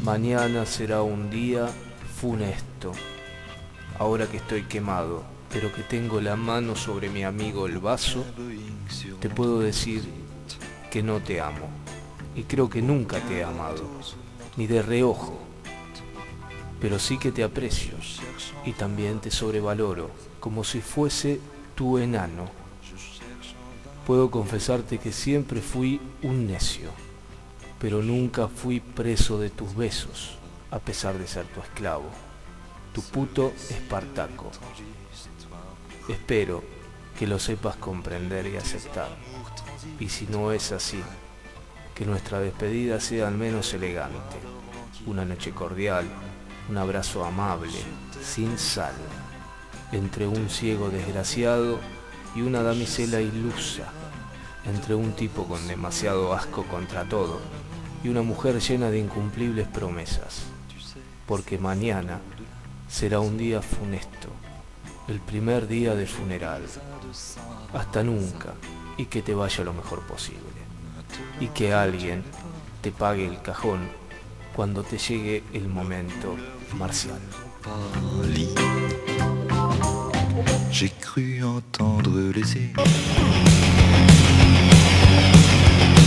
Mañana será un día funesto, ahora que estoy quemado, pero que tengo la mano sobre mi amigo el vaso, te puedo decir que no te amo, y creo que nunca te he amado, ni de reojo, pero sí que te aprecio, y también te sobrevaloro, como si fuese tu enano. Puedo confesarte que siempre fui un necio, pero nunca fui preso de tus besos, a pesar de ser tu esclavo, tu puto Espartaco. Espero que lo sepas comprender y aceptar, y si no es así, que nuestra despedida sea al menos elegante, una noche cordial, un abrazo amable, sin sal, entre un ciego desgraciado y una damisela ilusa, entre un tipo con demasiado asco contra todo y una mujer llena de incumplibles promesas, porque mañana será un día funesto, el primer día de funeral. Hasta nunca, y que te vaya lo mejor posible, y que alguien te pague el cajón cuando te llegue el momento marcial. J'ai cru entendre les